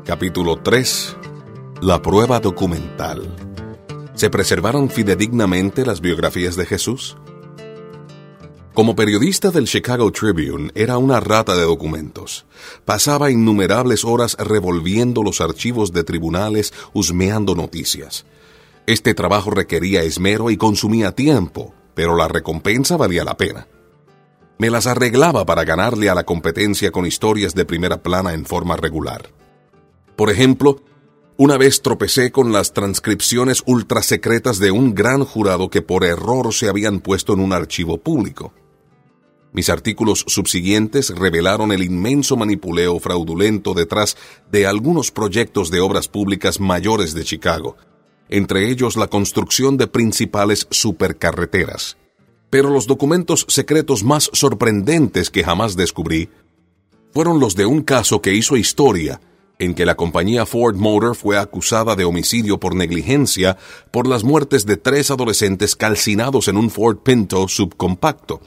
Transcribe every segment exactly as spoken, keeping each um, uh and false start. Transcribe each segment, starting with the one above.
Capítulo tres. La prueba documental. ¿Se preservaron fidedignamente las biografías de Jesús? Como periodista del Chicago Tribune, era una rata de documentos. Pasaba innumerables horas revolviendo los archivos de tribunales, husmeando noticias. Este trabajo requería esmero y consumía tiempo, pero la recompensa valía la pena. Me las arreglaba para ganarle a la competencia con historias de primera plana en forma regular. Por ejemplo, una vez tropecé con las transcripciones ultrasecretas de un gran jurado que por error se habían puesto en un archivo público. Mis artículos subsiguientes revelaron el inmenso manipuleo fraudulento detrás de algunos proyectos de obras públicas mayores de Chicago, entre ellos la construcción de principales supercarreteras. Pero los documentos secretos más sorprendentes que jamás descubrí fueron los de un caso que hizo historia, en que la compañía Ford Motor fue acusada de homicidio por negligencia por las muertes de tres adolescentes calcinados en un Ford Pinto subcompacto.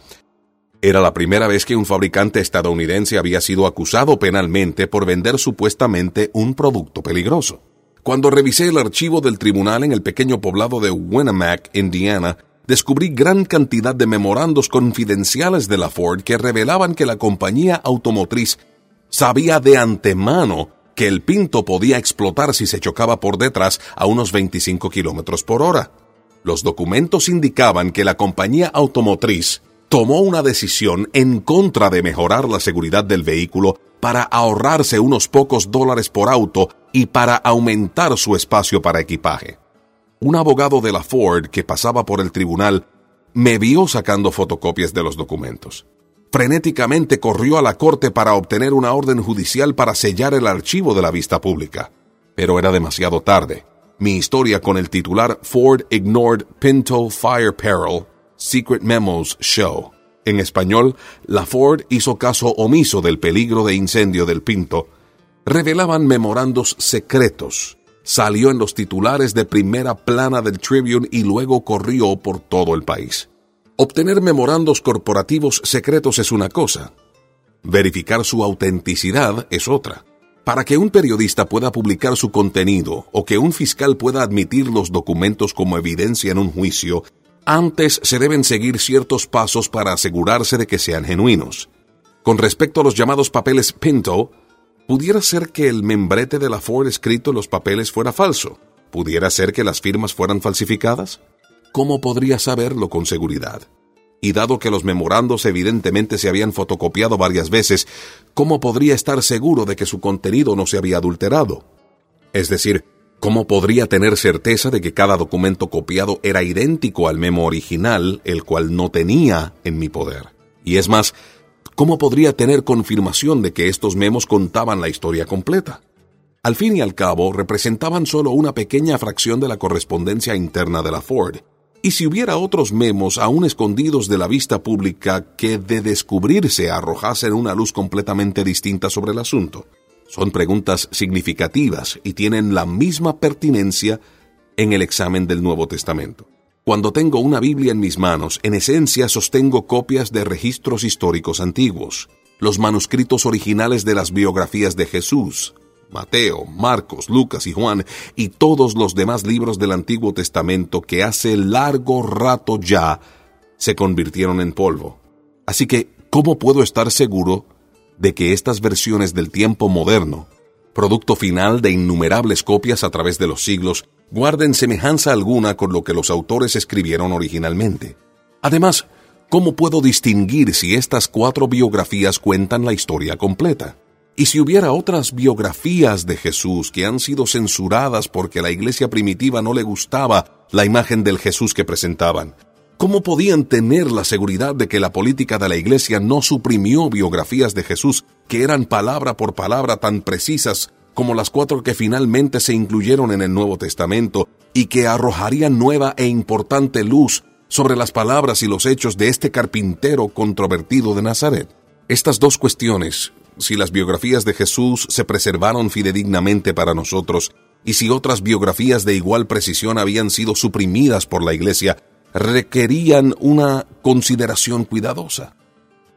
Era la primera vez que un fabricante estadounidense había sido acusado penalmente por vender supuestamente un producto peligroso. Cuando revisé el archivo del tribunal en el pequeño poblado de Winamac, Indiana, descubrí gran cantidad de memorandos confidenciales de la Ford que revelaban que la compañía automotriz sabía de antemano que el Pinto podía explotar si se chocaba por detrás a unos veinticinco kilómetros por hora. Los documentos indicaban que la compañía automotriz tomó una decisión en contra de mejorar la seguridad del vehículo para ahorrarse unos pocos dólares por auto y para aumentar su espacio para equipaje. Un abogado de la Ford que pasaba por el tribunal me vio sacando fotocopias de los documentos. Frenéticamente corrió a la corte para obtener una orden judicial para sellar el archivo de la vista pública. Pero era demasiado tarde. Mi historia con el titular Ford Ignored Pinto Fire Peril Secret Memos Show. En español, la Ford hizo caso omiso del peligro de incendio del Pinto. Revelaban memorandos secretos. Salió en los titulares de primera plana del Tribune y luego corrió por todo el país. Obtener memorandos corporativos secretos es una cosa. Verificar su autenticidad es otra. Para que un periodista pueda publicar su contenido o que un fiscal pueda admitir los documentos como evidencia en un juicio, antes se deben seguir ciertos pasos para asegurarse de que sean genuinos. Con respecto a los llamados papeles Pinto, pudiera ser que el membrete de la Ford escrito en los papeles fuera falso. ¿Pudiera ser que las firmas fueran falsificadas? ¿Cómo podría saberlo con seguridad? Y dado que los memorandos evidentemente se habían fotocopiado varias veces, ¿cómo podría estar seguro de que su contenido no se había adulterado? Es decir, ¿cómo podría tener certeza de que cada documento copiado era idéntico al memo original, el cual no tenía en mi poder? Y es más, ¿cómo podría tener confirmación de que estos memos contaban la historia completa? Al fin y al cabo, representaban solo una pequeña fracción de la correspondencia interna de la Ford. Y si hubiera otros memos aún escondidos de la vista pública que de descubrirse arrojasen una luz completamente distinta sobre el asunto. Son preguntas significativas y tienen la misma pertinencia en el examen del Nuevo Testamento. Cuando tengo una Biblia en mis manos, en esencia sostengo copias de registros históricos antiguos, los manuscritos originales de las biografías de Jesús, Mateo, Marcos, Lucas y Juan, y todos los demás libros del Antiguo Testamento que hace largo rato ya se convirtieron en polvo. Así que, ¿cómo puedo estar seguro de que estas versiones del tiempo moderno, producto final de innumerables copias a través de los siglos, guarden semejanza alguna con lo que los autores escribieron originalmente? Además, ¿cómo puedo distinguir si estas cuatro biografías cuentan la historia completa? Y si hubiera otras biografías de Jesús que han sido censuradas porque a la iglesia primitiva no le gustaba la imagen del Jesús que presentaban, ¿cómo podían tener la seguridad de que la política de la iglesia no suprimió biografías de Jesús que eran palabra por palabra tan precisas como las cuatro que finalmente se incluyeron en el Nuevo Testamento y que arrojarían nueva e importante luz sobre las palabras y los hechos de este carpintero controvertido de Nazaret? Estas dos cuestiones, si las biografías de Jesús se preservaron fidedignamente para nosotros y si otras biografías de igual precisión habían sido suprimidas por la Iglesia, requerían una consideración cuidadosa.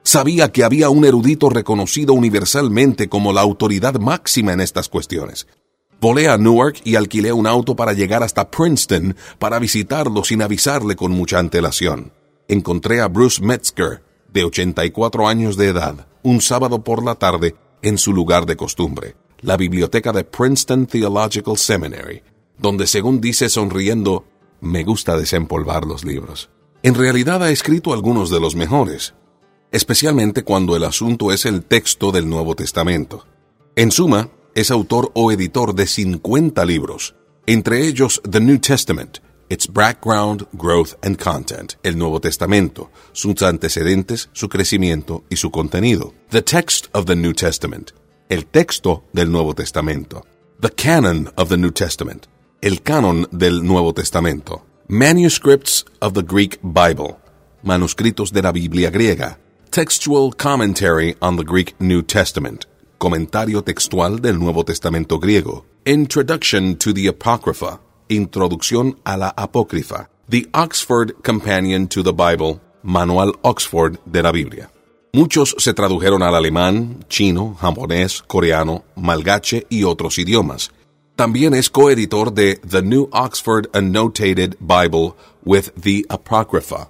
Sabía que había un erudito reconocido universalmente como la autoridad máxima en estas cuestiones. Volé a Newark y alquilé un auto para llegar hasta Princeton para visitarlo sin avisarle con mucha antelación. Encontré a Bruce Metzger, de ochenta y cuatro años de edad, un sábado por la tarde en su lugar de costumbre, la biblioteca de Princeton Theological Seminary, donde, según dice sonriendo, me gusta desempolvar los libros. En realidad ha escrito algunos de los mejores, especialmente cuando el asunto es el texto del Nuevo Testamento. En suma, es autor o editor de cincuenta libros, entre ellos The New Testament, Its Background, Growth and Content, el Nuevo Testamento, sus antecedentes, su crecimiento y su contenido. The Text of the New Testament, el texto del Nuevo Testamento. The Canon of the New Testament, el canon del Nuevo Testamento. Manuscripts of the Greek Bible, manuscritos de la Biblia griega. Textual Commentary on the Greek New Testament, comentario textual del Nuevo Testamento griego. Introduction to the Apocrypha, introducción a la apócrifa. The Oxford Companion to the Bible, manual Oxford de la Biblia. Muchos se tradujeron al alemán, chino, japonés, coreano, malgache y otros idiomas. También es coeditor de The New Oxford Annotated Bible with the Apocrypha,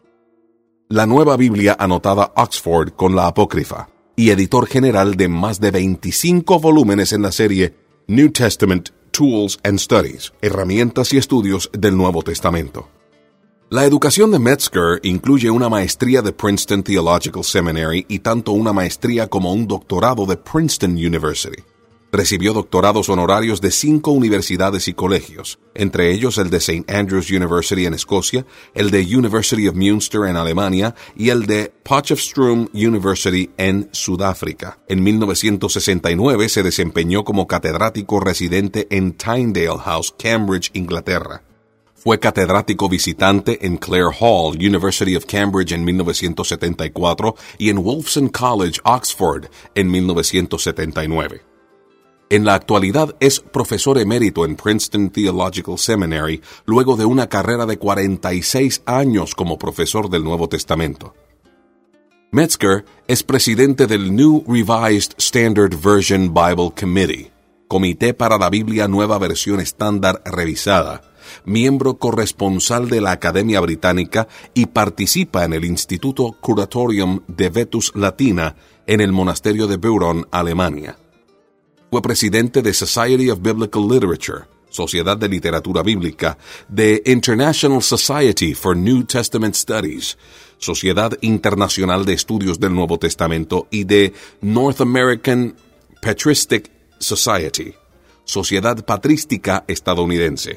la nueva Biblia anotada Oxford con la apócrifa, y editor general de más de veinticinco volúmenes en la serie New Testament Tools and Studies, herramientas y estudios del Nuevo Testamento. La educación de Metzger incluye una maestría de Princeton Theological Seminary y tanto una maestría como un doctorado de Princeton University. Recibió doctorados honorarios de cinco universidades y colegios, entre ellos el de Saint Andrews University en Escocia, el de University of Münster en Alemania y el de Potchefstroom University en Sudáfrica. En mil novecientos sesenta y nueve se desempeñó como catedrático residente en Tyndale House, Cambridge, Inglaterra. Fue catedrático visitante en Clare Hall, University of Cambridge en mil novecientos setenta y cuatro y en Wolfson College, Oxford, en mil novecientos setenta y nueve. En la actualidad es profesor emérito en Princeton Theological Seminary, luego de una carrera de cuarenta y seis años como profesor del Nuevo Testamento. Metzger es presidente del New Revised Standard Version Bible Committee, Comité para la Biblia Nueva Versión Estándar Revisada, miembro corresponsal de la Academia Británica y participa en el Instituto Curatorium de Vetus Latina en el monasterio de Beuron, Alemania. Fue presidente de Society of Biblical Literature, Sociedad de Literatura Bíblica, de International Society for New Testament Studies, Sociedad Internacional de Estudios del Nuevo Testamento, y de North American Patristic Society, Sociedad Patrística Estadounidense.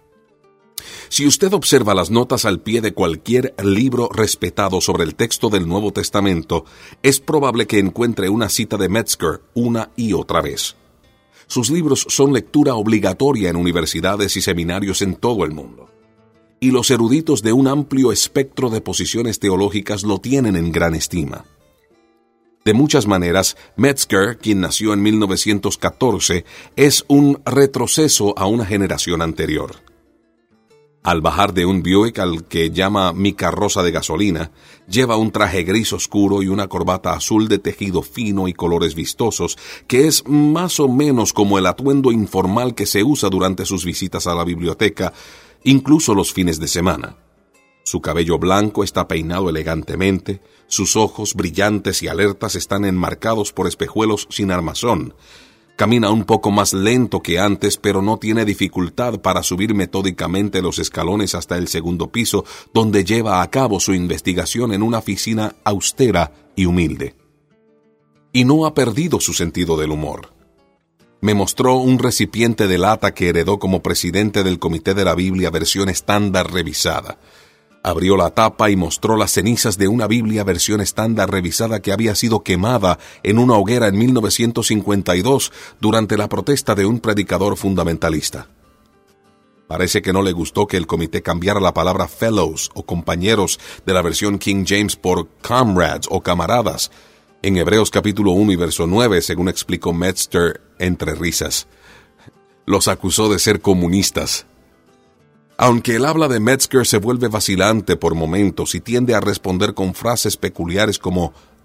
Si usted observa las notas al pie de cualquier libro respetado sobre el texto del Nuevo Testamento, es probable que encuentre una cita de Metzger una y otra vez. Sus libros son lectura obligatoria en universidades y seminarios en todo el mundo. Y los eruditos de un amplio espectro de posiciones teológicas lo tienen en gran estima. De muchas maneras, Metzger, quien nació en mil novecientos catorce, es un retroceso a una generación anterior. Al bajar de un Buick al que llama mi carroza de gasolina, lleva un traje gris oscuro y una corbata azul de tejido fino y colores vistosos, que es más o menos como el atuendo informal que se usa durante sus visitas a la biblioteca, incluso los fines de semana. Su cabello blanco está peinado elegantemente, sus ojos brillantes y alertas están enmarcados por espejuelos sin armazón. Camina un poco más lento que antes, pero no tiene dificultad para subir metódicamente los escalones hasta el segundo piso, donde lleva a cabo su investigación en una oficina austera y humilde. Y no ha perdido su sentido del humor. Me mostró un recipiente de lata que heredó como presidente del Comité de la Biblia versión estándar revisada. Abrió la tapa y mostró las cenizas de una Biblia versión estándar revisada que había sido quemada en una hoguera en mil novecientos cincuenta y dos durante la protesta de un predicador fundamentalista. Parece que no le gustó que el comité cambiara la palabra fellows o compañeros de la versión King James por comrades o camaradas en Hebreos capítulo uno y verso nueve, según explicó Metzger entre risas. Los acusó de ser comunistas. Aunque el habla de Metzger se vuelve vacilante por momentos y tiende a responder con frases peculiares como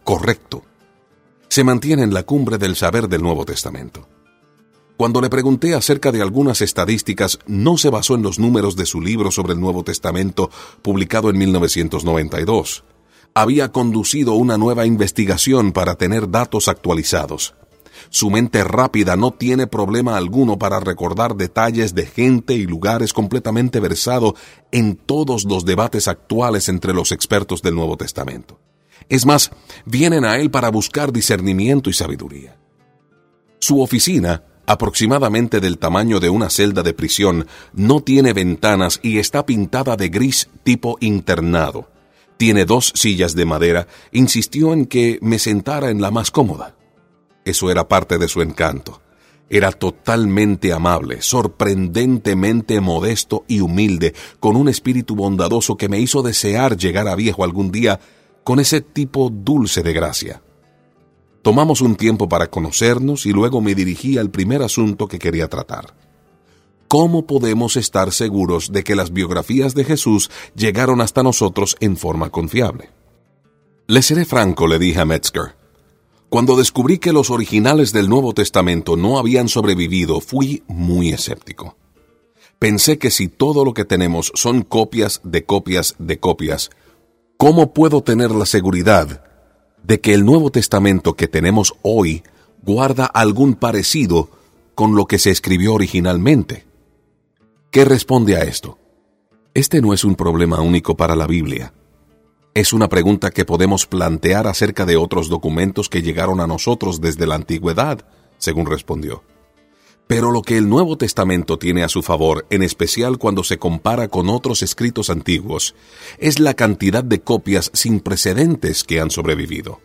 correcto. Se mantiene en la cumbre del saber del Nuevo Testamento. Cuando le pregunté acerca de algunas estadísticas, no se basó en los números de su libro sobre el Nuevo Testamento, publicado en mil novecientos noventa y dos. Había conducido una nueva investigación para tener datos actualizados. Su mente rápida no tiene problema alguno para recordar detalles de gente y lugares, completamente versado en todos los debates actuales entre los expertos del Nuevo Testamento. Es más, vienen a él para buscar discernimiento y sabiduría. Su oficina, aproximadamente del tamaño de una celda de prisión, no tiene ventanas y está pintada de gris tipo internado. Tiene dos sillas de madera. Insistió en que me sentara en la más cómoda. Eso era parte de su encanto. Era totalmente amable, sorprendentemente modesto y humilde, con un espíritu bondadoso que me hizo desear llegar a viejo algún día con ese tipo dulce de gracia. Tomamos un tiempo para conocernos y luego me dirigí al primer asunto que quería tratar. ¿Cómo podemos estar seguros de que las biografías de Jesús llegaron hasta nosotros en forma confiable? Le seré franco, le dije a Metzger. Cuando descubrí que los originales del Nuevo Testamento no habían sobrevivido, fui muy escéptico. Pensé que si todo lo que tenemos son copias de copias de copias, ¿cómo puedo tener la seguridad de que el Nuevo Testamento que tenemos hoy guarda algún parecido con lo que se escribió originalmente? ¿Qué responde a esto? Este no es un problema único para la Biblia. Es una pregunta que podemos plantear acerca de otros documentos que llegaron a nosotros desde la antigüedad, según respondió. Pero lo que el Nuevo Testamento tiene a su favor, en especial cuando se compara con otros escritos antiguos, es la cantidad de copias sin precedentes que han sobrevivido.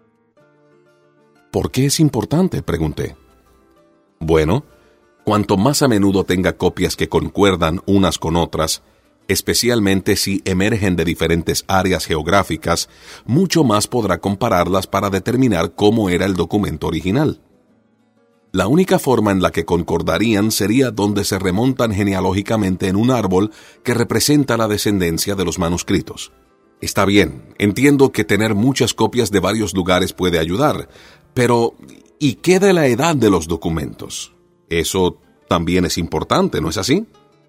¿Por qué es importante?, pregunté. Bueno, cuanto más a menudo tenga copias que concuerdan unas con otras, especialmente si emergen de diferentes áreas geográficas, mucho más podrá compararlas para determinar cómo era el documento original. La única forma en la que concordarían sería donde se remontan genealógicamente en un árbol que representa la descendencia de los manuscritos. Está bien, entiendo que tener muchas copias de varios lugares puede ayudar, pero ¿y qué de la edad de los documentos? Eso también es importante, ¿no es así?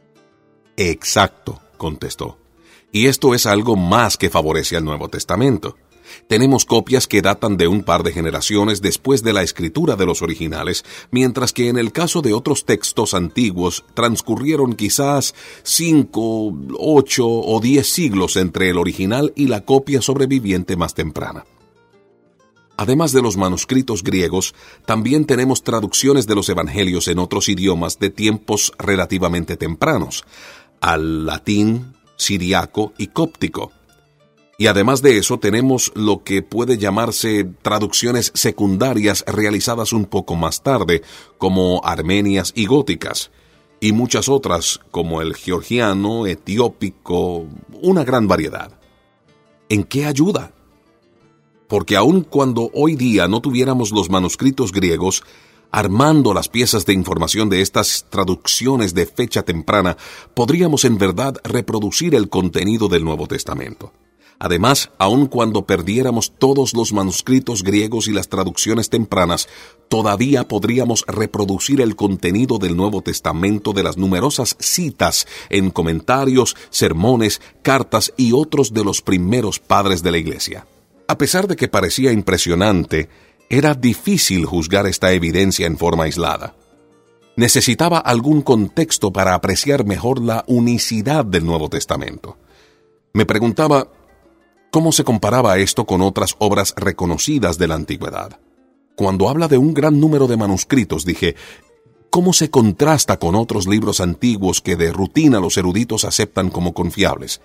Exacto, contestó. Y esto es algo más que favorece al Nuevo Testamento. Tenemos copias que datan de un par de generaciones después de la escritura de los originales, mientras que en el caso de otros textos antiguos transcurrieron quizás cinco, ocho o diez siglos entre el original y la copia sobreviviente más temprana. Además de los manuscritos griegos, también tenemos traducciones de los evangelios en otros idiomas de tiempos relativamente tempranos, al latín, siriaco y cóptico. Y además de eso tenemos lo que puede llamarse traducciones secundarias realizadas un poco más tarde, como armenias y góticas, y muchas otras como el georgiano, etiópico, una gran variedad. ¿En qué ayuda? Porque aun cuando hoy día no tuviéramos los manuscritos griegos, armando las piezas de información de estas traducciones de fecha temprana, podríamos en verdad reproducir el contenido del Nuevo Testamento. Además, aun cuando perdiéramos todos los manuscritos griegos y las traducciones tempranas, todavía podríamos reproducir el contenido del Nuevo Testamento de las numerosas citas en comentarios, sermones, cartas y otros de los primeros padres de la Iglesia. A pesar de que parecía impresionante, era difícil juzgar esta evidencia en forma aislada. Necesitaba algún contexto para apreciar mejor la unicidad del Nuevo Testamento. Me preguntaba, ¿cómo se comparaba esto con otras obras reconocidas de la antigüedad? Cuando habla de un gran número de manuscritos, dije, ¿cómo se contrasta con otros libros antiguos que de rutina los eruditos aceptan como confiables?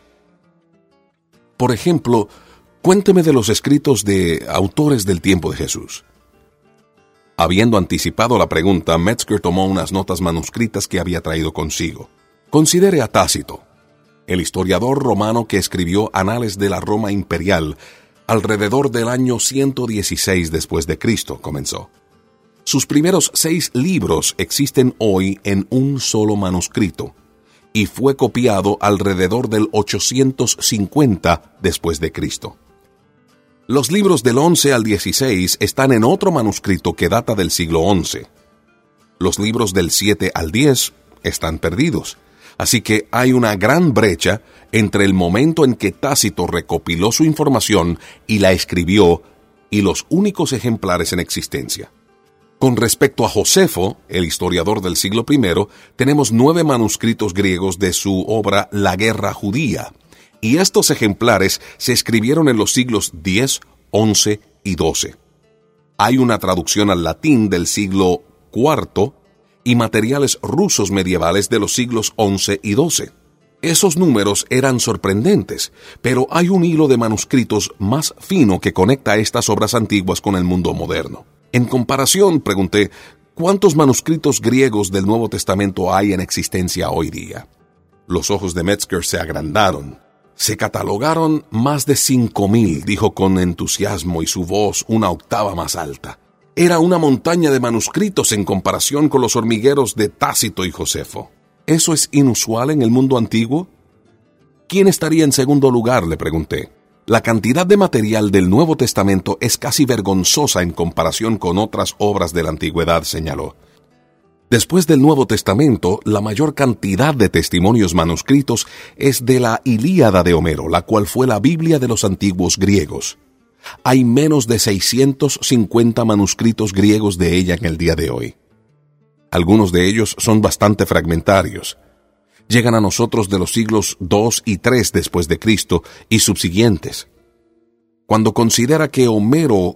Por ejemplo, cuénteme de los escritos de autores del tiempo de Jesús. Habiendo anticipado la pregunta, Metzger tomó unas notas manuscritas que había traído consigo. Considere a Tácito, el historiador romano que escribió Anales de la Roma Imperial, alrededor del año ciento dieciséis después de Cristo, comenzó. Sus primeros seis libros existen hoy en un solo manuscrito, y fue copiado alrededor del ochocientos cincuenta después de Cristo. Los libros del once al dieciséis están en otro manuscrito que data del siglo once. Los libros del siete al diez están perdidos. Así que hay una gran brecha entre el momento en que Tácito recopiló su información y la escribió y los únicos ejemplares en existencia. Con respecto a Josefo, el historiador del siglo primero, tenemos nueve manuscritos griegos de su obra La Guerra Judía, y estos ejemplares se escribieron en los siglos diez, once y doce. Hay una traducción al latín del siglo cuarto y materiales rusos medievales de los siglos once y doce. Esos números eran sorprendentes, pero hay un hilo de manuscritos más fino que conecta estas obras antiguas con el mundo moderno. En comparación, pregunté, ¿cuántos manuscritos griegos del Nuevo Testamento hay en existencia hoy día? Los ojos de Metzger se agrandaron. Se catalogaron más de cinco mil, dijo con entusiasmo y su voz una octava más alta. Era una montaña de manuscritos en comparación con los hormigueros de Tácito y Josefo. ¿Eso es inusual en el mundo antiguo? ¿Quién estaría en segundo lugar?, le pregunté. La cantidad de material del Nuevo Testamento es casi vergonzosa en comparación con otras obras de la antigüedad, señaló. Después del Nuevo Testamento, la mayor cantidad de testimonios manuscritos es de la Ilíada de Homero, la cual fue la Biblia de los antiguos griegos. Hay menos de seiscientos cincuenta manuscritos griegos de ella en el día de hoy. Algunos de ellos son bastante fragmentarios. Llegan a nosotros de los siglos dos y tres después de Cristo y subsiguientes. Cuando considera que Homero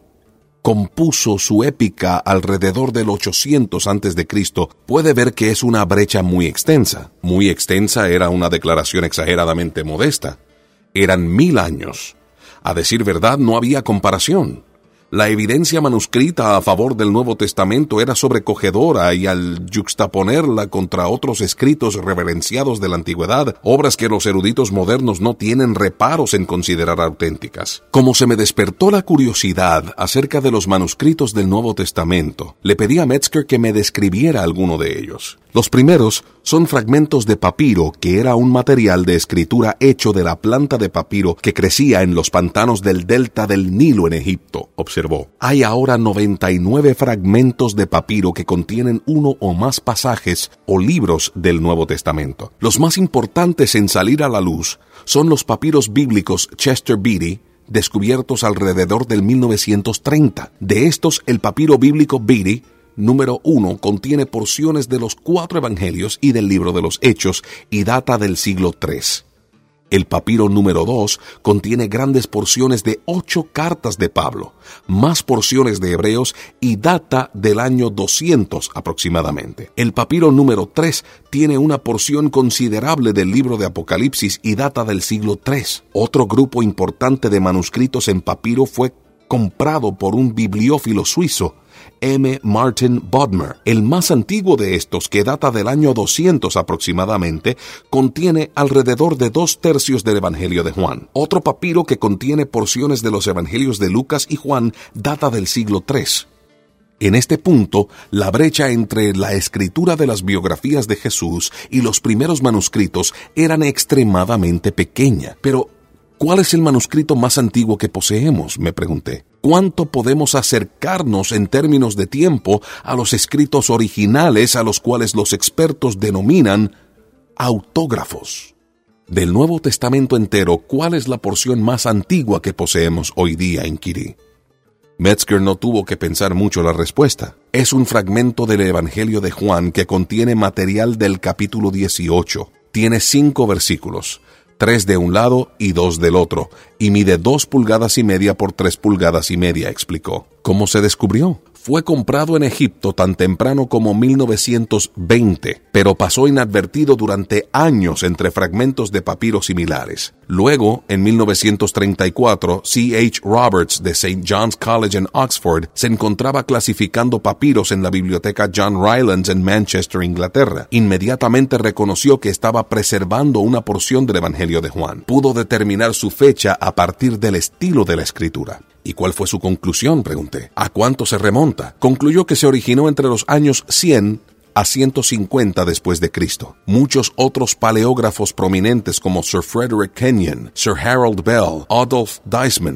compuso su épica alrededor del ochocientos antes de Cristo, puede ver que es una brecha muy extensa. Muy extensa era una declaración exageradamente modesta. Eran mil años. A decir verdad, no había comparación. La evidencia manuscrita a favor del Nuevo Testamento era sobrecogedora y al yuxtaponerla contra otros escritos reverenciados de la antigüedad, obras que los eruditos modernos no tienen reparos en considerar auténticas. Como se me despertó la curiosidad acerca de los manuscritos del Nuevo Testamento, le pedí a Metzger que me describiera alguno de ellos. Los primeros son fragmentos de papiro, que era un material de escritura hecho de la planta de papiro que crecía en los pantanos del delta del Nilo en Egipto, observó. Hay ahora noventa y nueve fragmentos de papiro que contienen uno o más pasajes o libros del Nuevo Testamento. Los más importantes en salir a la luz son los papiros bíblicos Chester Beatty, descubiertos alrededor del mil novecientos treinta. De estos, el papiro bíblico Beatty número uno contiene porciones de los cuatro evangelios y del libro de los Hechos y data del siglo tres. El papiro número dos contiene grandes porciones de ocho cartas de Pablo, más porciones de Hebreos y data del año doscientos aproximadamente. El papiro número tres tiene una porción considerable del libro de Apocalipsis y data del siglo tres. Otro grupo importante de manuscritos en papiro fue comprado por un bibliófilo suizo, M. Martin Bodmer. El más antiguo de estos, que data del año doscientos aproximadamente, contiene alrededor de dos tercios del Evangelio de Juan. Otro papiro que contiene porciones de los Evangelios de Lucas y Juan data del siglo tres. En este punto, la brecha entre la escritura de las biografías de Jesús y los primeros manuscritos eran extremadamente pequeña. Pero, ¿cuál es el manuscrito más antiguo que poseemos?, me pregunté. ¿Cuánto podemos acercarnos en términos de tiempo a los escritos originales a los cuales los expertos denominan autógrafos? Del Nuevo Testamento entero, ¿cuál es la porción más antigua que poseemos hoy día?, inquirí. Metzger no tuvo que pensar mucho la respuesta. Es un fragmento del Evangelio de Juan que contiene material del capítulo dieciocho. Tiene cinco versículos, tres de un lado y dos del otro, y mide dos pulgadas y media por tres pulgadas y media, explicó. ¿Cómo se descubrió? Fue comprado en Egipto tan temprano como mil novecientos veinte, pero pasó inadvertido durante años entre fragmentos de papiro similares. Luego, en mil novecientos treinta y cuatro, C H Roberts de Saint John's College en Oxford se encontraba clasificando papiros en la biblioteca John Rylands en Manchester, Inglaterra. Inmediatamente reconoció que estaba preservando una porción del Evangelio de Juan. Pudo determinar su fecha a partir del estilo de la escritura. ¿Y cuál fue su conclusión?, pregunté. ¿A cuánto se remonta? Concluyó que se originó entre los años cien a ciento cincuenta después de Cristo. Muchos otros paleógrafos prominentes como Sir Frederick Kenyon, Sir Harold Bell, Adolf Deisman,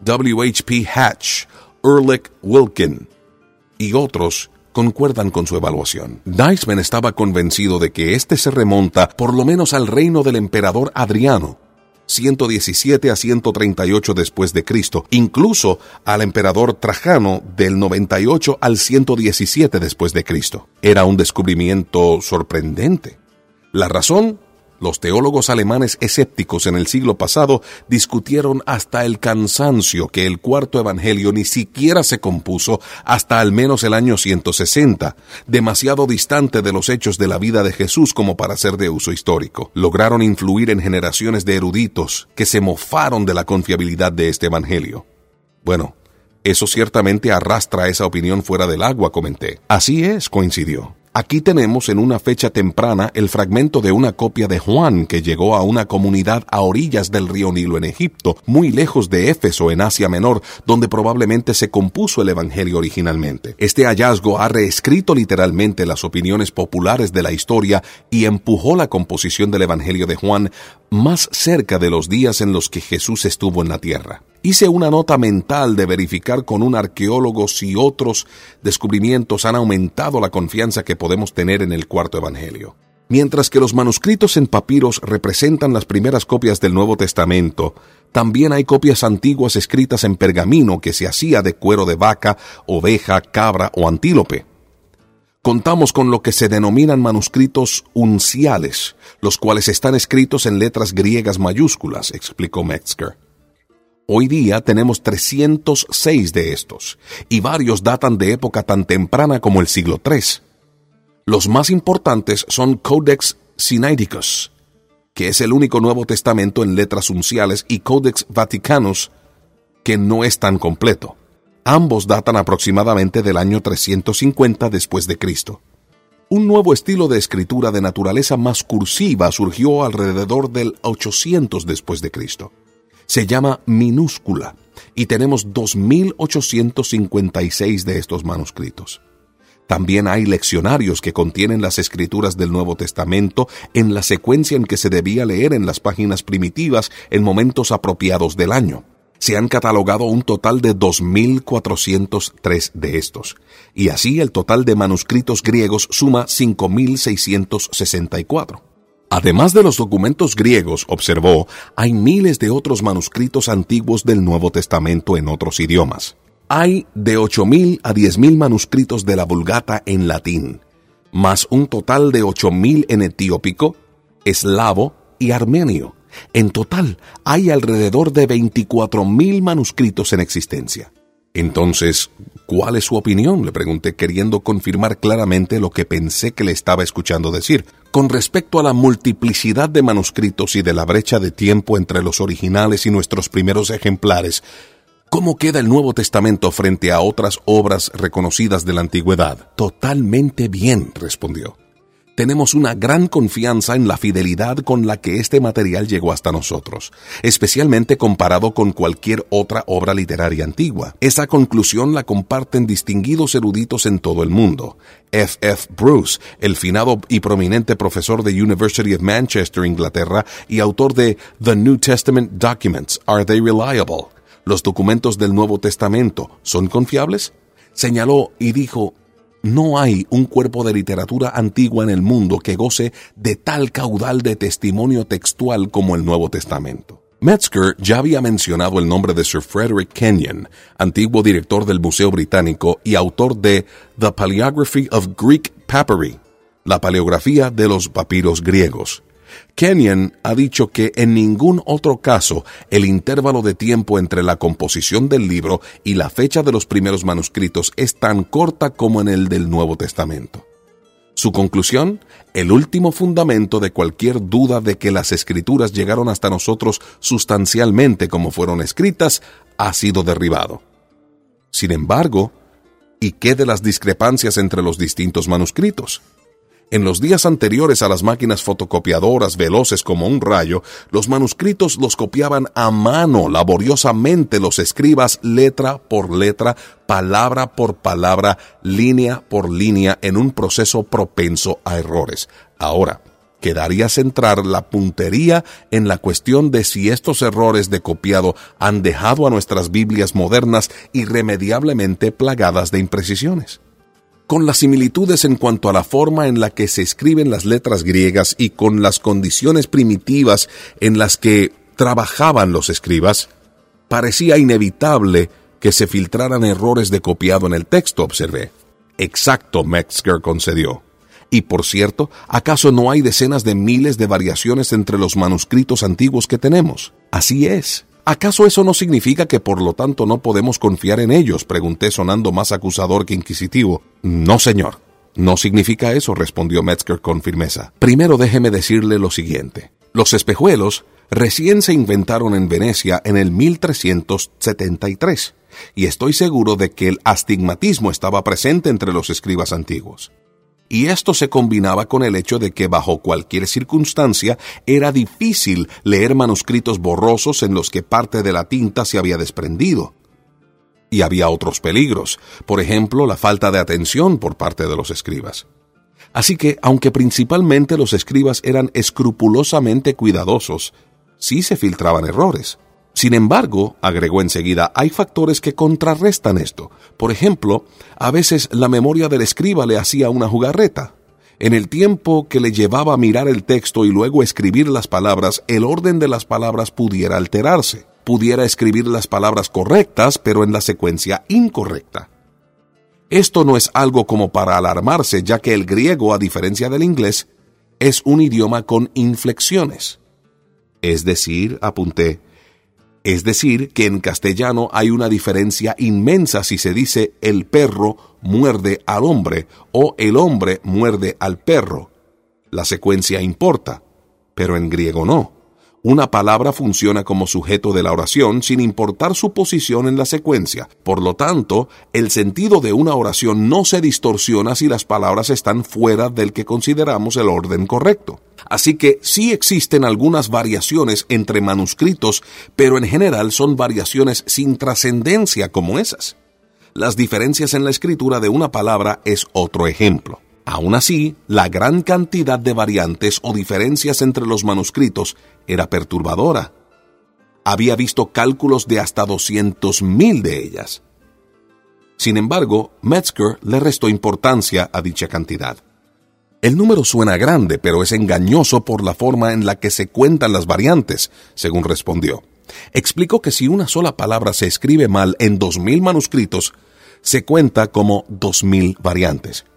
W H P Hatch, Ehrlich Wilkin y otros concuerdan con su evaluación. Deisman estaba convencido de que este se remonta por lo menos al reino del emperador Adriano, ciento diecisiete a ciento treinta y ocho después de Cristo, incluso al emperador Trajano del noventa y ocho al ciento diecisiete después de Cristo. Era un descubrimiento sorprendente. La razón: los teólogos alemanes escépticos en el siglo pasado discutieron hasta el cansancio que el cuarto evangelio ni siquiera se compuso hasta al menos el año ciento sesenta, demasiado distante de los hechos de la vida de Jesús como para ser de uso histórico. Lograron influir en generaciones de eruditos que se mofaron de la confiabilidad de este evangelio. Bueno, eso ciertamente arrastra esa opinión fuera del agua, comenté. Así es, coincidió. Aquí tenemos en una fecha temprana el fragmento de una copia de Juan que llegó a una comunidad a orillas del río Nilo en Egipto, muy lejos de Éfeso en Asia Menor, donde probablemente se compuso el evangelio originalmente. Este hallazgo ha reescrito literalmente las opiniones populares de la historia y empujó la composición del evangelio de Juan más cerca de los días en los que Jesús estuvo en la tierra. Hice una nota mental de verificar con un arqueólogo si otros descubrimientos han aumentado la confianza que podemos tener en el cuarto evangelio. Mientras que los manuscritos en papiros representan las primeras copias del Nuevo Testamento, también hay copias antiguas escritas en pergamino que se hacía de cuero de vaca, oveja, cabra o antílope. Contamos con lo que se denominan manuscritos unciales, los cuales están escritos en letras griegas mayúsculas, explicó Metzger. Hoy día tenemos trescientos seis de estos, y varios datan de época tan temprana como el siglo tercero. Los más importantes son Codex Sinaiticus, que es el único Nuevo Testamento en letras unciales, y Codex Vaticanus, que no es tan completo. Ambos datan aproximadamente del año trescientos cincuenta después de Cristo. Un nuevo estilo de escritura de naturaleza más cursiva surgió alrededor del ochocientos después de Cristo. Se llama minúscula y tenemos dos mil ochocientos cincuenta y seis de estos manuscritos. También hay leccionarios que contienen las escrituras del Nuevo Testamento en la secuencia en que se debía leer en las páginas primitivas en momentos apropiados del año. Se han catalogado un total de dos mil cuatrocientos tres de estos, y así el total de manuscritos griegos suma cinco mil seiscientos sesenta y cuatro. Además de los documentos griegos, observó, hay miles de otros manuscritos antiguos del Nuevo Testamento en otros idiomas. Hay de ocho mil a diez mil manuscritos de la Vulgata en latín, más un total de ocho mil en etíopico, eslavo y armenio. En total, hay alrededor de veinticuatro mil manuscritos en existencia. Entonces, ¿cuál es su opinión?, le pregunté, queriendo confirmar claramente lo que pensé que le estaba escuchando decir. Con respecto a la multiplicidad de manuscritos y de la brecha de tiempo entre los originales y nuestros primeros ejemplares, ¿cómo queda el Nuevo Testamento frente a otras obras reconocidas de la antigüedad? Totalmente bien, respondió. Tenemos una gran confianza en la fidelidad con la que este material llegó hasta nosotros, especialmente comparado con cualquier otra obra literaria antigua. Esa conclusión la comparten distinguidos eruditos en todo el mundo. F F Bruce, el finado y prominente profesor de University of Manchester, Inglaterra, y autor de The New Testament Documents, Are They Reliable? ¿Los documentos del Nuevo Testamento son confiables? Señaló y dijo: no hay un cuerpo de literatura antigua en el mundo que goce de tal caudal de testimonio textual como el Nuevo Testamento. Metzger ya había mencionado el nombre de Sir Frederick Kenyon, antiguo director del Museo Británico y autor de The Paleography of Greek Papyri, la paleografía de los papiros griegos. Kenyon ha dicho que en ningún otro caso el intervalo de tiempo entre la composición del libro y la fecha de los primeros manuscritos es tan corta como en el del Nuevo Testamento. Su conclusión: el último fundamento de cualquier duda de que las escrituras llegaron hasta nosotros sustancialmente como fueron escritas, ha sido derribado. Sin embargo, ¿y qué de las discrepancias entre los distintos manuscritos? En los días anteriores a las máquinas fotocopiadoras veloces como un rayo, los manuscritos los copiaban a mano laboriosamente los escribas, letra por letra, palabra por palabra, línea por línea, en un proceso propenso a errores. Ahora, quedaría centrar la puntería en la cuestión de si estos errores de copiado han dejado a nuestras Biblias modernas irremediablemente plagadas de imprecisiones. Con las similitudes en cuanto a la forma en la que se escriben las letras griegas y con las condiciones primitivas en las que trabajaban los escribas, parecía inevitable que se filtraran errores de copiado en el texto, observé. Exacto, Metzger concedió. Y por cierto, ¿acaso no hay decenas de miles de variaciones entre los manuscritos antiguos que tenemos? Así es. ¿Acaso eso no significa que por lo tanto no podemos confiar en ellos?, pregunté sonando más acusador que inquisitivo. No, señor. No significa eso, respondió Metzger con firmeza. Primero déjeme decirle lo siguiente. Los espejuelos recién se inventaron en Venecia en el mil trescientos setenta y tres, y estoy seguro de que el astigmatismo estaba presente entre los escribas antiguos. Y esto se combinaba con el hecho de que bajo cualquier circunstancia era difícil leer manuscritos borrosos en los que parte de la tinta se había desprendido. Y había otros peligros, por ejemplo, la falta de atención por parte de los escribas. Así que, aunque principalmente los escribas eran escrupulosamente cuidadosos, sí se filtraban errores. Sin embargo, agregó enseguida, hay factores que contrarrestan esto. Por ejemplo, a veces la memoria del escriba le hacía una jugarreta. En el tiempo que le llevaba a mirar el texto y luego escribir las palabras, el orden de las palabras pudiera alterarse. Pudiera escribir las palabras correctas, pero en la secuencia incorrecta. Esto no es algo como para alarmarse, ya que el griego, a diferencia del inglés, es un idioma con inflexiones. Es decir, apunté, Es decir, que en castellano hay una diferencia inmensa si se dice el perro muerde al hombre o el hombre muerde al perro. La secuencia importa, pero en griego no. Una palabra funciona como sujeto de la oración sin importar su posición en la secuencia. Por lo tanto, el sentido de una oración no se distorsiona si las palabras están fuera del que consideramos el orden correcto. Así que sí existen algunas variaciones entre manuscritos, pero en general son variaciones sin trascendencia como esas. Las diferencias en la escritura de una palabra es otro ejemplo. Aún así, la gran cantidad de variantes o diferencias entre los manuscritos era perturbadora. Había visto cálculos de hasta doscientos mil de ellas. Sin embargo, Metzger le restó importancia a dicha cantidad. El número suena grande, pero es engañoso por la forma en la que se cuentan las variantes, según respondió. Explicó que si una sola palabra se escribe mal en dos mil manuscritos, se cuenta como dos mil variantes.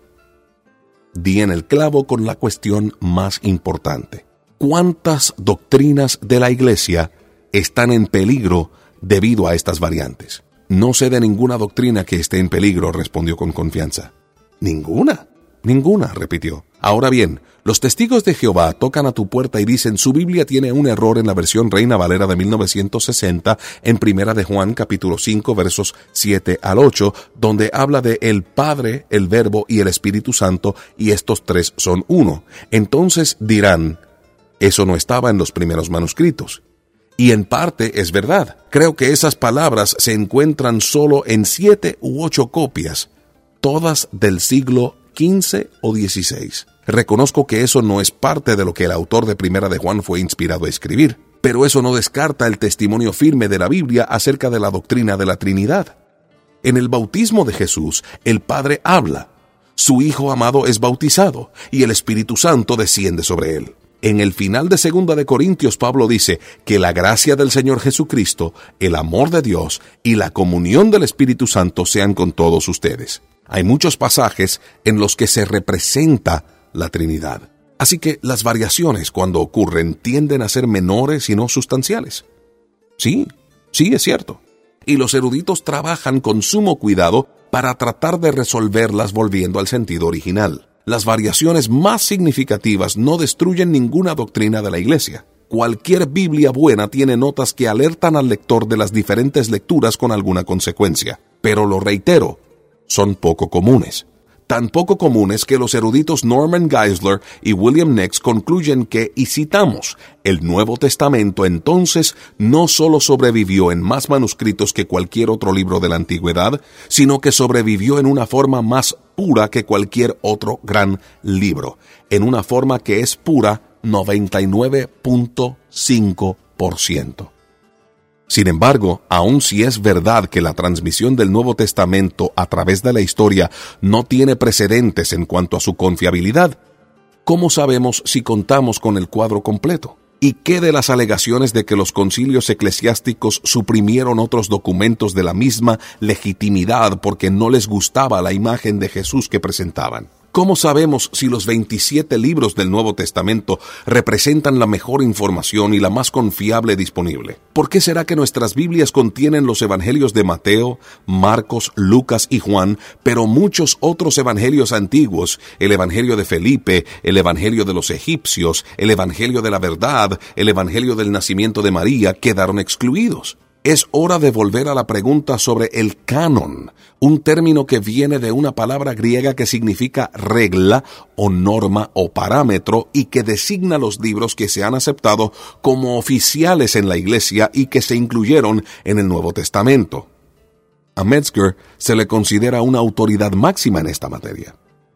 Di en el clavo con la cuestión más importante. ¿Cuántas doctrinas de la Iglesia están en peligro debido a estas variantes? No sé de ninguna doctrina que esté en peligro, respondió con confianza. ¿Ninguna? Ninguna, repitió. Ahora bien, los testigos de Jehová tocan a tu puerta y dicen su Biblia tiene un error en la versión Reina Valera de mil novecientos sesenta en Primera de Juan capítulo cinco versos siete al ocho, donde habla de el Padre, el Verbo y el Espíritu Santo y estos tres son uno. Entonces dirán, eso no estaba en los primeros manuscritos. Y en parte es verdad. Creo que esas palabras se encuentran solo en siete u ocho copias, todas del siglo quince o dieciséis. Reconozco que eso no es parte de lo que el autor de Primera de Juan fue inspirado a escribir, pero eso no descarta el testimonio firme de la Biblia acerca de la doctrina de la Trinidad. En el bautismo de Jesús, el Padre habla, su Hijo amado es bautizado y el Espíritu Santo desciende sobre él. En el final de Segunda de Corintios, Pablo dice que la gracia del Señor Jesucristo, el amor de Dios y la comunión del Espíritu Santo sean con todos ustedes. Hay muchos pasajes en los que se representa la Trinidad. Así que las variaciones, cuando ocurren, tienden a ser menores y no sustanciales. Sí, sí es cierto. Y los eruditos trabajan con sumo cuidado para tratar de resolverlas volviendo al sentido original. Las variaciones más significativas no destruyen ninguna doctrina de la Iglesia. Cualquier Biblia buena tiene notas que alertan al lector de las diferentes lecturas con alguna consecuencia. Pero lo reitero, son poco comunes. Tan poco comunes que los eruditos Norman Geisler y William Nix concluyen que, y citamos, el Nuevo Testamento entonces no solo sobrevivió en más manuscritos que cualquier otro libro de la Antigüedad, sino que sobrevivió en una forma más pura que cualquier otro gran libro, en una forma que es pura noventa y nueve punto cinco por ciento. Sin embargo, aun si es verdad que la transmisión del Nuevo Testamento a través de la historia no tiene precedentes en cuanto a su confiabilidad, ¿cómo sabemos si contamos con el cuadro completo? ¿Y qué de las alegaciones de que los concilios eclesiásticos suprimieron otros documentos de la misma legitimidad porque no les gustaba la imagen de Jesús que presentaban? ¿Cómo sabemos si los veintisiete libros del Nuevo Testamento representan la mejor información y la más confiable disponible? ¿Por qué será que nuestras Biblias contienen los evangelios de Mateo, Marcos, Lucas y Juan, pero muchos otros evangelios antiguos, el evangelio de Felipe, el evangelio de los egipcios, el evangelio de la verdad, el evangelio del nacimiento de María, quedaron excluidos? Es hora de volver a la pregunta sobre el canon, un término que viene de una palabra griega que significa regla o norma o parámetro y que designa los libros que se han aceptado como oficiales en la Iglesia y que se incluyeron en el Nuevo Testamento. A Metzger se le considera una autoridad máxima en esta materia.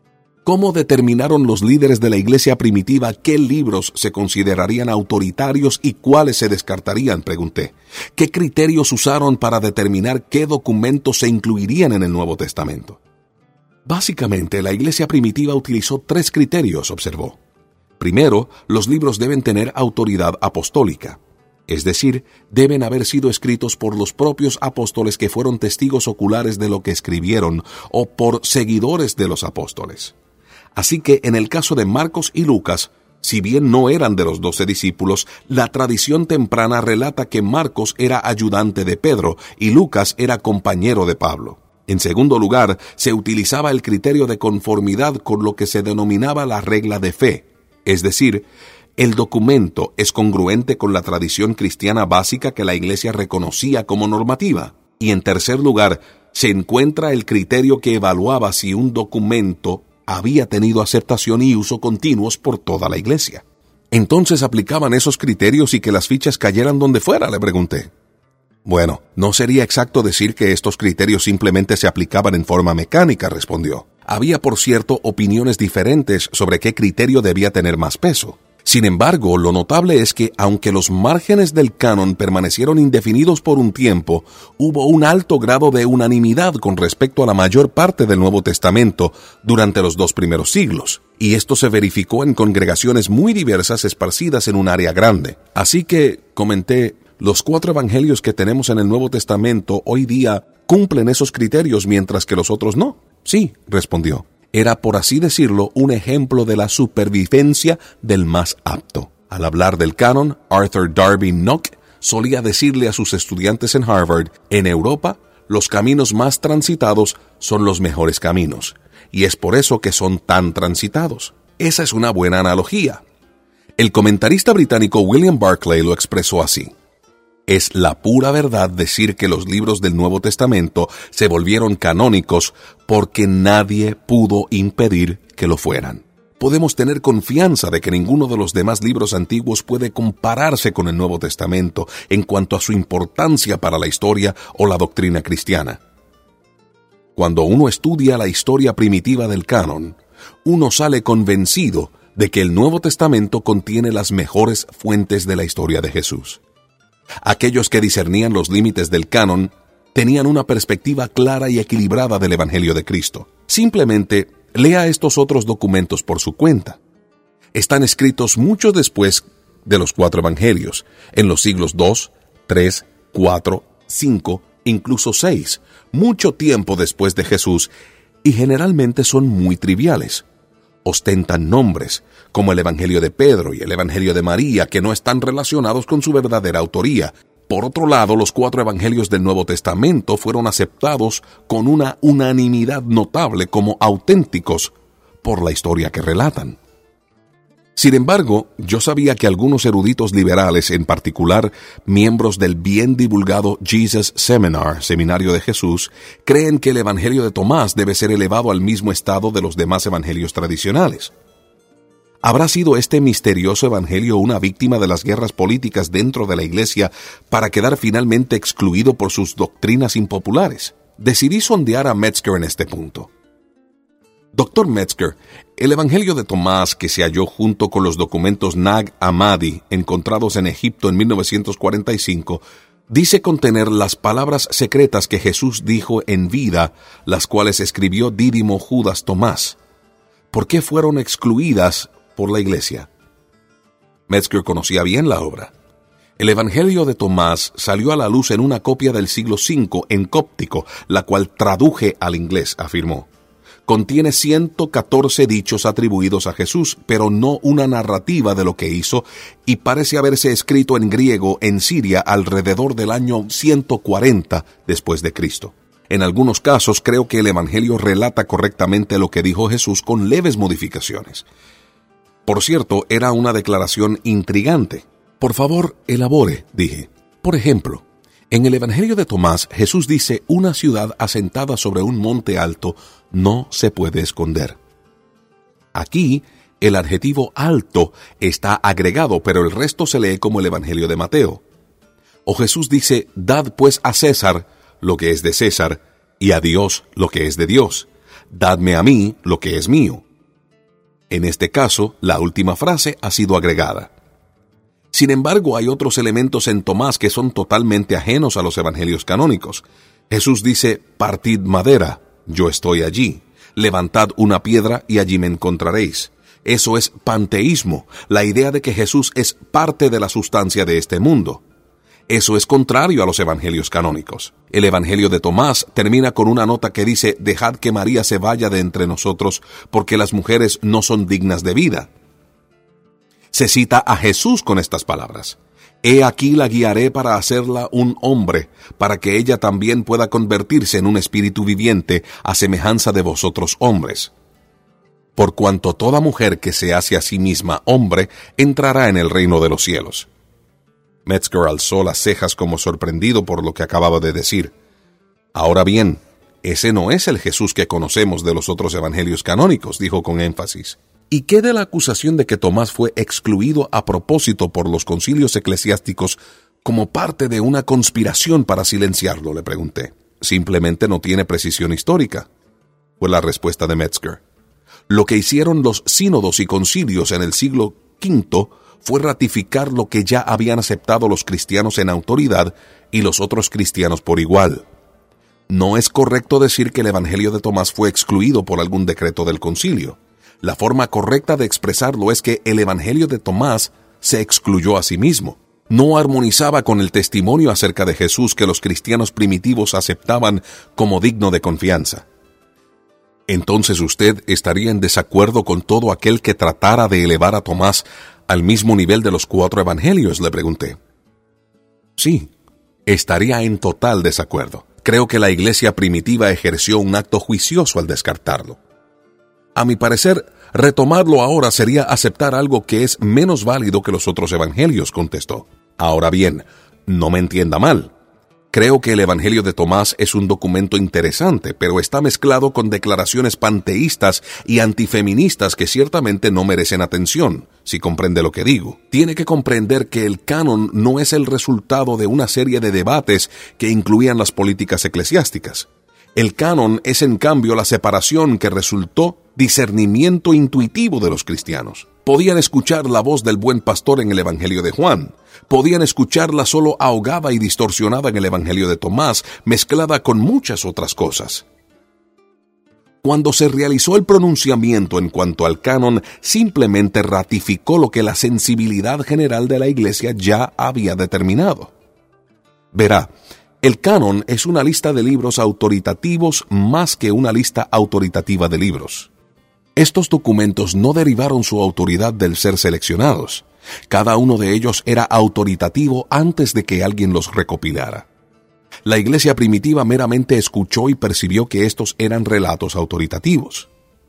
¿Cómo determinaron los líderes de la Iglesia primitiva qué libros se considerarían autoritarios y cuáles se descartarían?, pregunté. ¿Qué criterios usaron para determinar qué documentos se incluirían en el Nuevo Testamento? Básicamente, la Iglesia primitiva utilizó tres criterios, observó. Primero, los libros deben tener autoridad apostólica. Es decir, deben haber sido escritos por los propios apóstoles que fueron testigos oculares de lo que escribieron o por seguidores de los apóstoles. Así que en el caso de Marcos y Lucas, si bien no eran de los doce discípulos, la tradición temprana relata que Marcos era ayudante de Pedro y Lucas era compañero de Pablo. En segundo lugar, se utilizaba el criterio de conformidad con lo que se denominaba la regla de fe, es decir, el documento es congruente con la tradición cristiana básica que la Iglesia reconocía como normativa. Y en tercer lugar, se encuentra el criterio que evaluaba si un documento había tenido aceptación y uso continuos por toda la Iglesia. Entonces aplicaban esos criterios y que las fichas cayeran donde fuera, le pregunté. Bueno, no sería exacto decir que estos criterios simplemente se aplicaban en forma mecánica, respondió. Había, por cierto, opiniones diferentes sobre qué criterio debía tener más peso. Sin embargo, lo notable es que, aunque los márgenes del canon permanecieron indefinidos por un tiempo, hubo un alto grado de unanimidad con respecto a la mayor parte del Nuevo Testamento durante los dos primeros siglos, y esto se verificó en congregaciones muy diversas esparcidas en un área grande. Así que, comenté, los cuatro evangelios que tenemos en el Nuevo Testamento hoy día cumplen esos criterios mientras que los otros no. Sí, respondió. Era, por así decirlo, un ejemplo de la supervivencia del más apto. Al hablar del canon, Arthur Darby Nock solía decirle a sus estudiantes en Harvard, en Europa, los caminos más transitados son los mejores caminos, y es por eso que son tan transitados. Esa es una buena analogía. El comentarista británico William Barclay lo expresó así. Es la pura verdad decir que los libros del Nuevo Testamento se volvieron canónicos porque nadie pudo impedir que lo fueran. Podemos tener confianza de que ninguno de los demás libros antiguos puede compararse con el Nuevo Testamento en cuanto a su importancia para la historia o la doctrina cristiana. Cuando uno estudia la historia primitiva del canon, uno sale convencido de que el Nuevo Testamento contiene las mejores fuentes de la historia de Jesús. Aquellos que discernían los límites del canon tenían una perspectiva clara y equilibrada del Evangelio de Cristo. Simplemente lea estos otros documentos por su cuenta. Están escritos mucho después de los cuatro Evangelios, en los siglos dos, tres, cuatro, cinco, incluso seis, mucho tiempo después de Jesús, y generalmente son muy triviales. Ostentan nombres, como el Evangelio de Pedro y el Evangelio de María, que no están relacionados con su verdadera autoría. Por otro lado, los cuatro Evangelios del Nuevo Testamento fueron aceptados con una unanimidad notable como auténticos por la historia que relatan. Sin embargo, yo sabía que algunos eruditos liberales, en particular miembros del bien divulgado Jesus Seminar, Seminario de Jesús, creen que el Evangelio de Tomás debe ser elevado al mismo estado de los demás evangelios tradicionales. ¿Habrá sido este misterioso evangelio una víctima de las guerras políticas dentro de la Iglesia para quedar finalmente excluido por sus doctrinas impopulares? Decidí sondear a Metzger en este punto. doctor Metzger, el Evangelio de Tomás, que se halló junto con los documentos Nag Hammadi encontrados en Egipto en mil novecientos cuarenta y cinco, dice contener las palabras secretas que Jesús dijo en vida, las cuales escribió Dídimo Judas Tomás. ¿Por qué fueron excluidas por la Iglesia? Metzger conocía bien la obra. El Evangelio de Tomás salió a la luz en una copia del siglo cinco en cóptico, la cual traduje al inglés, afirmó. Contiene ciento catorce dichos atribuidos a Jesús, pero no una narrativa de lo que hizo, y parece haberse escrito en griego en Siria alrededor del año ciento cuarenta después de Cristo. En algunos casos creo que el Evangelio relata correctamente lo que dijo Jesús con leves modificaciones. Por cierto, era una declaración intrigante. Por favor, elabore, dije. Por ejemplo, en el Evangelio de Tomás, Jesús dice, una ciudad asentada sobre un monte alto no se puede esconder. Aquí, el adjetivo alto está agregado, pero el resto se lee como el Evangelio de Mateo. O Jesús dice, dad pues a César lo que es de César, y a Dios lo que es de Dios. Dadme a mí lo que es mío. En este caso, la última frase ha sido agregada. Sin embargo, hay otros elementos en Tomás que son totalmente ajenos a los evangelios canónicos. Jesús dice, partid madera, yo estoy allí. Levantad una piedra y allí me encontraréis. Eso es panteísmo, la idea de que Jesús es parte de la sustancia de este mundo. Eso es contrario a los evangelios canónicos. El Evangelio de Tomás termina con una nota que dice, dejad que María se vaya de entre nosotros, porque las mujeres no son dignas de vida. Se cita a Jesús con estas palabras. He aquí la guiaré para hacerla un hombre, para que ella también pueda convertirse en un espíritu viviente a semejanza de vosotros hombres. Por cuanto toda mujer que se hace a sí misma hombre, entrará en el reino de los cielos. Metzger alzó las cejas como sorprendido por lo que acababa de decir. Ahora bien, ese no es el Jesús que conocemos de los otros evangelios canónicos, dijo con énfasis. ¿Y qué de la acusación de que Tomás fue excluido a propósito por los concilios eclesiásticos como parte de una conspiración para silenciarlo?, le pregunté. Simplemente no tiene precisión histórica, fue la respuesta de Metzger. Lo que hicieron los sínodos y concilios en el siglo quinto fue ratificar lo que ya habían aceptado los cristianos en autoridad y los otros cristianos por igual. No es correcto decir que el Evangelio de Tomás fue excluido por algún decreto del concilio. La forma correcta de expresarlo es que el Evangelio de Tomás se excluyó a sí mismo. No armonizaba con el testimonio acerca de Jesús que los cristianos primitivos aceptaban como digno de confianza. Entonces usted estaría en desacuerdo con todo aquel que tratara de elevar a Tomás al mismo nivel de los cuatro evangelios, le pregunté. Sí, estaría en total desacuerdo. Creo que la iglesia primitiva ejerció un acto juicioso al descartarlo. A mi parecer, retomarlo ahora sería aceptar algo que es menos válido que los otros evangelios, contestó. Ahora bien, no me entienda mal. Creo que el Evangelio de Tomás es un documento interesante, pero está mezclado con declaraciones panteístas y antifeministas que ciertamente no merecen atención, si comprende lo que digo. Tiene que comprender que el canon no es el resultado de una serie de debates que incluían las políticas eclesiásticas. El canon es en cambio la separación que resultó discernimiento intuitivo de los cristianos. Podían escuchar la voz del buen pastor en el Evangelio de Juan. Podían escucharla solo ahogada y distorsionada en el Evangelio de Tomás, mezclada con muchas otras cosas. Cuando se realizó el pronunciamiento en cuanto al canon, simplemente ratificó lo que la sensibilidad general de la Iglesia ya había determinado. Verá, el canon es una lista de libros autoritativos más que una lista autoritativa de libros. Estos documentos no derivaron su autoridad del ser seleccionados. Cada uno de ellos era autoritativo antes de que alguien los recopilara. La iglesia primitiva meramente escuchó y percibió que estos eran relatos autoritativos.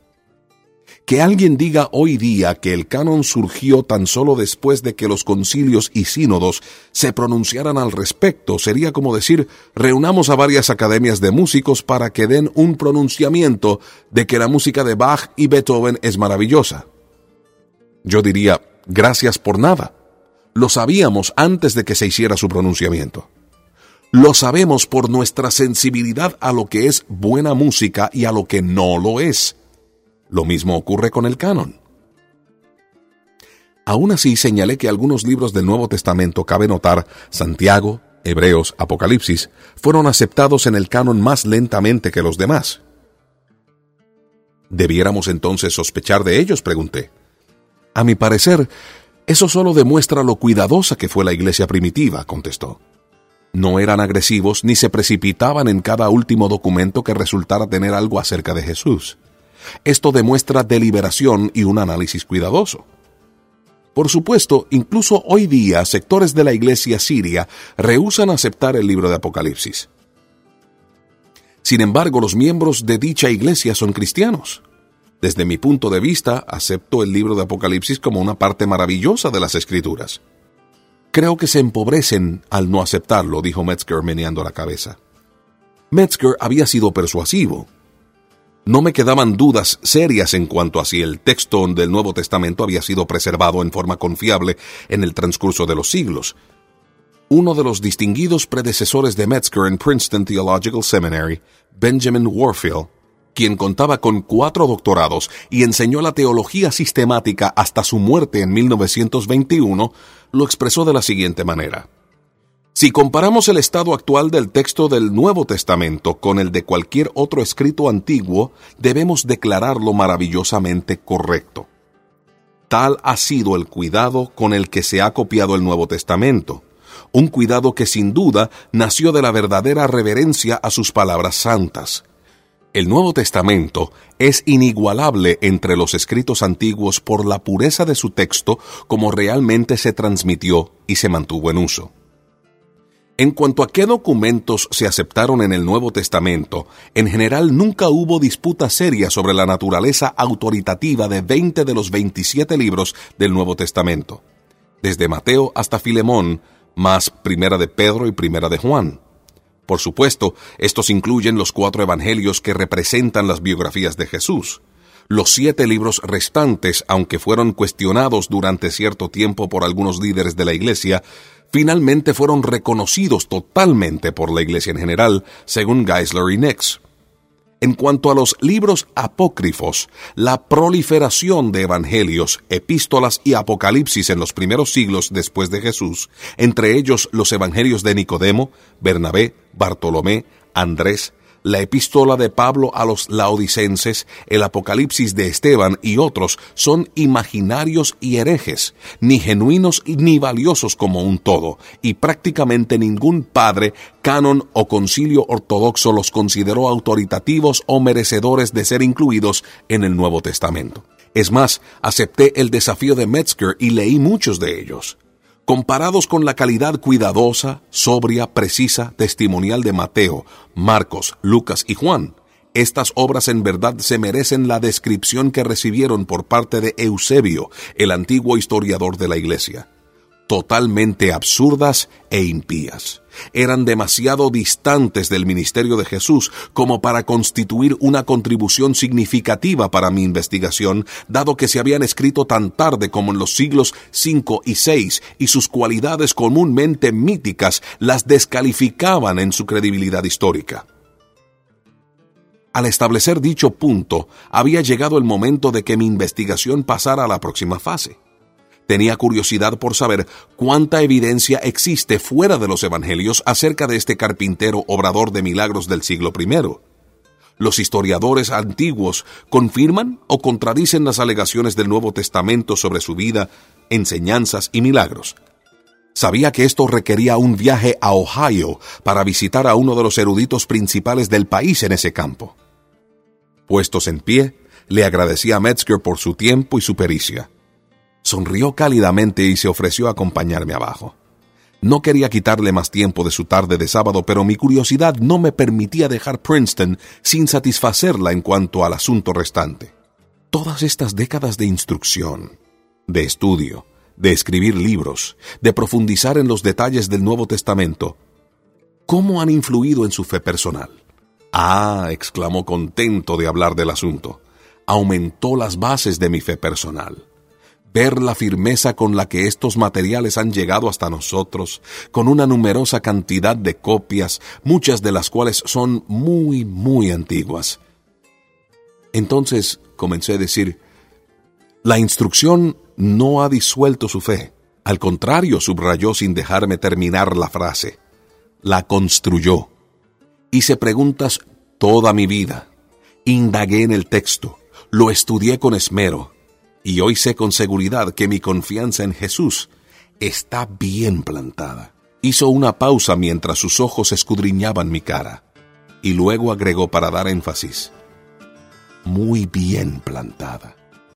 Que alguien diga hoy día que el canon surgió tan solo después de que los concilios y sínodos se pronunciaran al respecto sería como decir, reunamos a varias academias de músicos para que den un pronunciamiento de que la música de Bach y Beethoven es maravillosa. Yo diría, gracias por nada. Lo sabíamos antes de que se hiciera su pronunciamiento. Lo sabemos por nuestra sensibilidad a lo que es buena música y a lo que no lo es. Lo mismo ocurre con el canon. Aún así, señalé que algunos libros del Nuevo Testamento, cabe notar, Santiago, Hebreos, Apocalipsis, fueron aceptados en el canon más lentamente que los demás. ¿Debiéramos entonces sospechar de ellos?, pregunté. A mi parecer, eso solo demuestra lo cuidadosa que fue la iglesia primitiva, contestó. No eran agresivos ni se precipitaban en cada último documento que resultara tener algo acerca de Jesús. Esto demuestra deliberación y un análisis cuidadoso. Por supuesto, incluso hoy día, sectores de la iglesia siria rehúsan aceptar el libro de Apocalipsis. Sin embargo, los miembros de dicha iglesia son cristianos. Desde mi punto de vista, acepto el libro de Apocalipsis como una parte maravillosa de las Escrituras. Creo que se empobrecen al no aceptarlo, dijo Metzger meneando la cabeza. Metzger había sido persuasivo. No me quedaban dudas serias en cuanto a si el texto del Nuevo Testamento había sido preservado en forma confiable en el transcurso de los siglos. Uno de los distinguidos predecesores de Metzger en Princeton Theological Seminary, Benjamin Warfield, quien contaba con cuatro doctorados y enseñó la teología sistemática hasta su muerte en mil novecientos veintiuno, lo expresó de la siguiente manera. Si comparamos el estado actual del texto del Nuevo Testamento con el de cualquier otro escrito antiguo, debemos declararlo maravillosamente correcto. Tal ha sido el cuidado con el que se ha copiado el Nuevo Testamento, un cuidado que sin duda nació de la verdadera reverencia a sus palabras santas. El Nuevo Testamento es inigualable entre los escritos antiguos por la pureza de su texto como realmente se transmitió y se mantuvo en uso. En cuanto a qué documentos se aceptaron en el Nuevo Testamento, en general nunca hubo disputa seria sobre la naturaleza autoritativa de veinte de los veintisiete libros del Nuevo Testamento, desde Mateo hasta Filemón, más Primera de Pedro y Primera de Juan. Por supuesto, estos incluyen los cuatro evangelios que representan las biografías de Jesús. Los siete libros restantes, aunque fueron cuestionados durante cierto tiempo por algunos líderes de la Iglesia, finalmente fueron reconocidos totalmente por la Iglesia en general, según Geisler y Nix. En cuanto a los libros apócrifos, la proliferación de evangelios, epístolas y apocalipsis en los primeros siglos después de Jesús, entre ellos los evangelios de Nicodemo, Bernabé, Bartolomé, Andrés, la epístola de Pablo a los laodicenses, el Apocalipsis de Esteban y otros, son imaginarios y herejes, ni genuinos ni valiosos como un todo, y prácticamente ningún padre, canon o concilio ortodoxo los consideró autoritativos o merecedores de ser incluidos en el Nuevo Testamento. Es más, acepté el desafío de Metzger y leí muchos de ellos. Comparados con la calidad cuidadosa, sobria, precisa, testimonial de Mateo, Marcos, Lucas y Juan, estas obras en verdad se merecen la descripción que recibieron por parte de Eusebio, el antiguo historiador de la Iglesia. Totalmente absurdas e impías. Eran demasiado distantes del ministerio de Jesús como para constituir una contribución significativa para mi investigación, dado que se habían escrito tan tarde como en los siglos cinco y seis, y sus cualidades comúnmente míticas las descalificaban en su credibilidad histórica. Al establecer dicho punto, había llegado el momento de que mi investigación pasara a la próxima fase. Tenía curiosidad por saber cuánta evidencia existe fuera de los evangelios acerca de este carpintero obrador de milagros del siglo primero. ¿Los historiadores antiguos confirman o contradicen las alegaciones del Nuevo Testamento sobre su vida, enseñanzas y milagros? Sabía que esto requería un viaje a Ohio para visitar a uno de los eruditos principales del país en ese campo. Puestos en pie, le agradecí a Metzger por su tiempo y su pericia. Sonrió cálidamente y se ofreció a acompañarme abajo. No quería quitarle más tiempo de su tarde de sábado, pero mi curiosidad no me permitía dejar Princeton sin satisfacerla en cuanto al asunto restante. Todas estas décadas de instrucción, de estudio, de escribir libros, de profundizar en los detalles del Nuevo Testamento, ¿cómo han influido en su fe personal? Ah, exclamó contento de hablar del asunto. Aumentó las bases de mi fe personal. Ver la firmeza con la que estos materiales han llegado hasta nosotros, con una numerosa cantidad de copias, muchas de las cuales son muy, muy antiguas. Entonces, comencé a decir, la instrucción no ha disuelto su fe. Al contrario, subrayó sin dejarme terminar la frase. La construyó. Hice preguntas toda mi vida. Indagué en el texto. Lo estudié con esmero. Y hoy sé con seguridad que mi confianza en Jesús está bien plantada. Hizo una pausa mientras sus ojos escudriñaban mi cara. Y luego agregó para dar énfasis. Muy bien plantada.